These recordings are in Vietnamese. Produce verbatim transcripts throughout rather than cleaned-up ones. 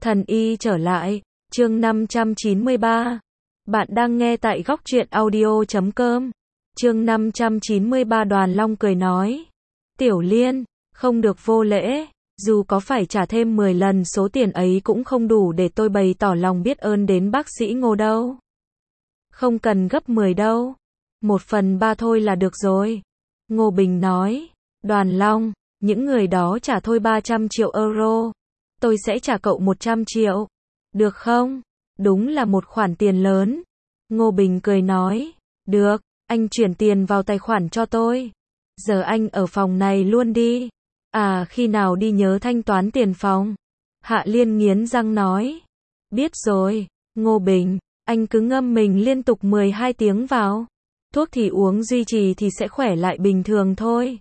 Thần y trở lại, chương năm trăm chín mươi ba. Bạn đang nghe tại góc truyện audio chấm com. Chương năm trăm chín mươi ba. Đoàn Long cười nói. Tiểu Liên, không được vô lễ, dù có phải trả thêm mười lần số tiền ấy cũng không đủ để tôi bày tỏ lòng biết ơn đến bác sĩ Ngô đâu. Không cần gấp mười đâu, một phần ba thôi là được rồi. Ngô Bình nói. Đoàn Long, những người đó trả thôi ba trăm triệu euro. Tôi sẽ trả cậu một trăm triệu. Được không? Đúng là một khoản tiền lớn. Ngô Bình cười nói. Được, anh chuyển tiền vào tài khoản cho tôi. Giờ anh ở phòng này luôn đi. À, khi nào đi nhớ thanh toán tiền phòng. Hạ Liên nghiến răng nói. Biết rồi, Ngô Bình, anh cứ ngâm mình liên tục mười hai tiếng vào. Thuốc thì uống duy trì thì sẽ khỏe lại bình thường thôi.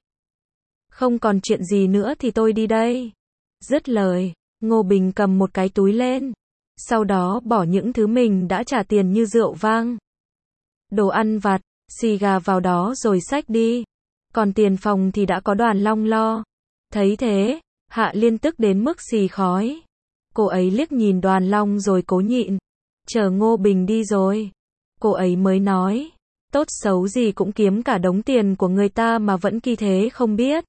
Không còn chuyện gì nữa thì tôi đi đây. Dứt lời, Ngô Bình cầm một cái túi lên. Sau đó bỏ những thứ mình đã trả tiền như rượu vang, đồ ăn vặt, xì gà vào đó rồi xách đi. Còn tiền phòng thì đã có Đoàn Long lo. Thấy thế, Hạ Liên tức đến mức xì khói. Cô ấy liếc nhìn Đoàn Long rồi cố nhịn. Chờ Ngô Bình đi rồi, cô ấy mới nói. Tốt xấu gì cũng kiếm cả đống tiền của người ta mà vẫn kỳ thế không biết.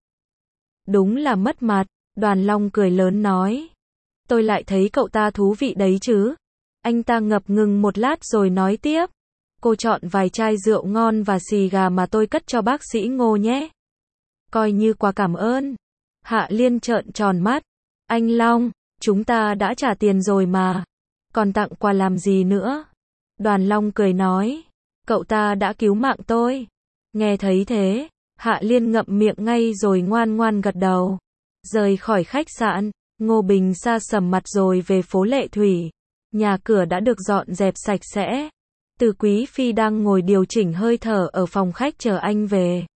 Đúng là mất mặt. Đoàn Long cười lớn nói. Tôi lại thấy cậu ta thú vị đấy chứ. Anh ta ngập ngừng một lát rồi nói tiếp. Cô chọn vài chai rượu ngon và xì gà mà tôi cất cho bác sĩ Ngô nhé. Coi như quà cảm ơn. Hạ Liên trợn tròn mắt. Anh Long, chúng ta đã trả tiền rồi mà. Còn tặng quà làm gì nữa? Đoàn Long cười nói. Cậu ta đã cứu mạng tôi. Nghe thấy thế, Hạ Liên ngậm miệng ngay rồi ngoan ngoan gật đầu. Rời khỏi khách sạn, Ngô Bình sa sầm mặt rồi về phố Lệ Thủy. Nhà cửa đã được dọn dẹp sạch sẽ. Từ Quý Phi đang ngồi điều chỉnh hơi thở ở phòng khách chờ anh về.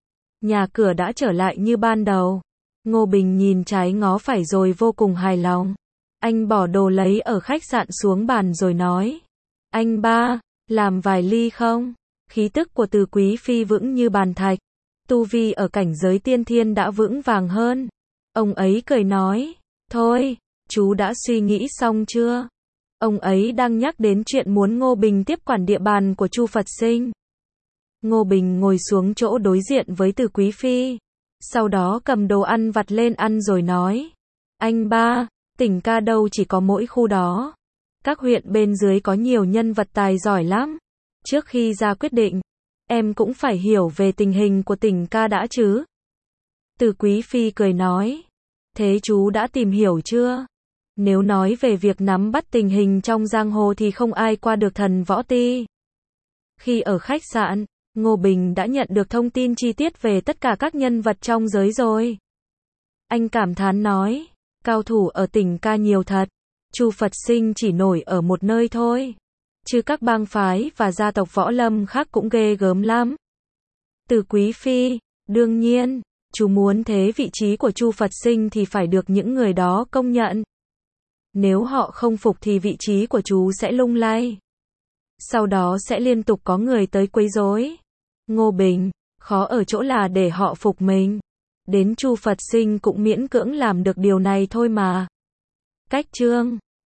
Nhà cửa đã trở lại như ban đầu. Ngô Bình nhìn trái ngó phải rồi vô cùng hài lòng. Anh bỏ đồ lấy ở khách sạn xuống bàn rồi nói. Anh ba, làm vài ly không? Khí tức của Từ Quý Phi vững như bàn thạch. Tu vi ở cảnh giới tiên thiên đã vững vàng hơn. Ông ấy cười nói. Thôi, chú đã suy nghĩ xong chưa? Ông ấy đang nhắc đến chuyện muốn Ngô Bình tiếp quản địa bàn của Chu Phật Sinh. Ngô Bình ngồi xuống chỗ đối diện với Từ Quý Phi. Sau đó cầm đồ ăn vặt lên ăn rồi nói. Anh ba, tỉnh ca đâu chỉ có mỗi khu đó. Các huyện bên dưới có nhiều nhân vật tài giỏi lắm. Trước khi ra quyết định, em cũng phải hiểu về tình hình của tỉnh ca đã chứ. Từ Quý Phi cười nói. Thế chú đã tìm hiểu chưa? Nếu nói về việc nắm bắt tình hình trong giang hồ thì không ai qua được Thần Võ Ti. Khi ở khách sạn, Ngô Bình đã nhận được thông tin chi tiết về tất cả các nhân vật trong giới rồi. Anh cảm thán nói. Cao thủ ở tỉnh ca nhiều thật. Chu Phật Sinh chỉ nổi ở một nơi thôi. Chứ các bang phái và gia tộc võ lâm khác cũng ghê gớm lắm. Từ Quý Phi, đương nhiên, chú muốn thế vị trí của Chu Phật Sinh thì phải được những người đó công nhận. Nếu họ không phục thì vị trí của chú sẽ lung lay. Sau đó sẽ liên tục có người tới quấy rối. Ngô Bình, khó ở chỗ là để họ phục mình. Đến Chu Phật Sinh cũng miễn cưỡng làm được điều này thôi mà. Cách chương